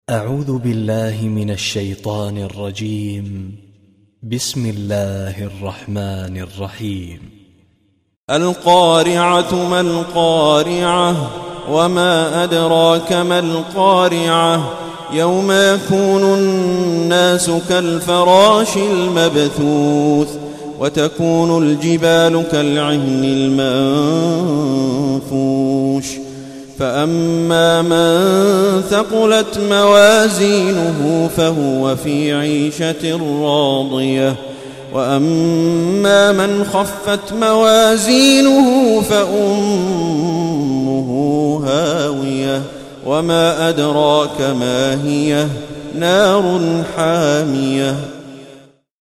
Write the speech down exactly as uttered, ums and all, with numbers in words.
أعوذ بالله من الشيطان الرجيم. بسم الله الرحمن الرحيم. القارعة ما القارعة وما أدراك ما القارعة يوم يكون الناس كالفراش المبثوث وتكون الجبال كالعهن المنفوش فأما من ثقلت موازينه فهو في عيشة راضية وأما من خفت موازينه فأمه هاوية وما أدراك ما هي نار حامية.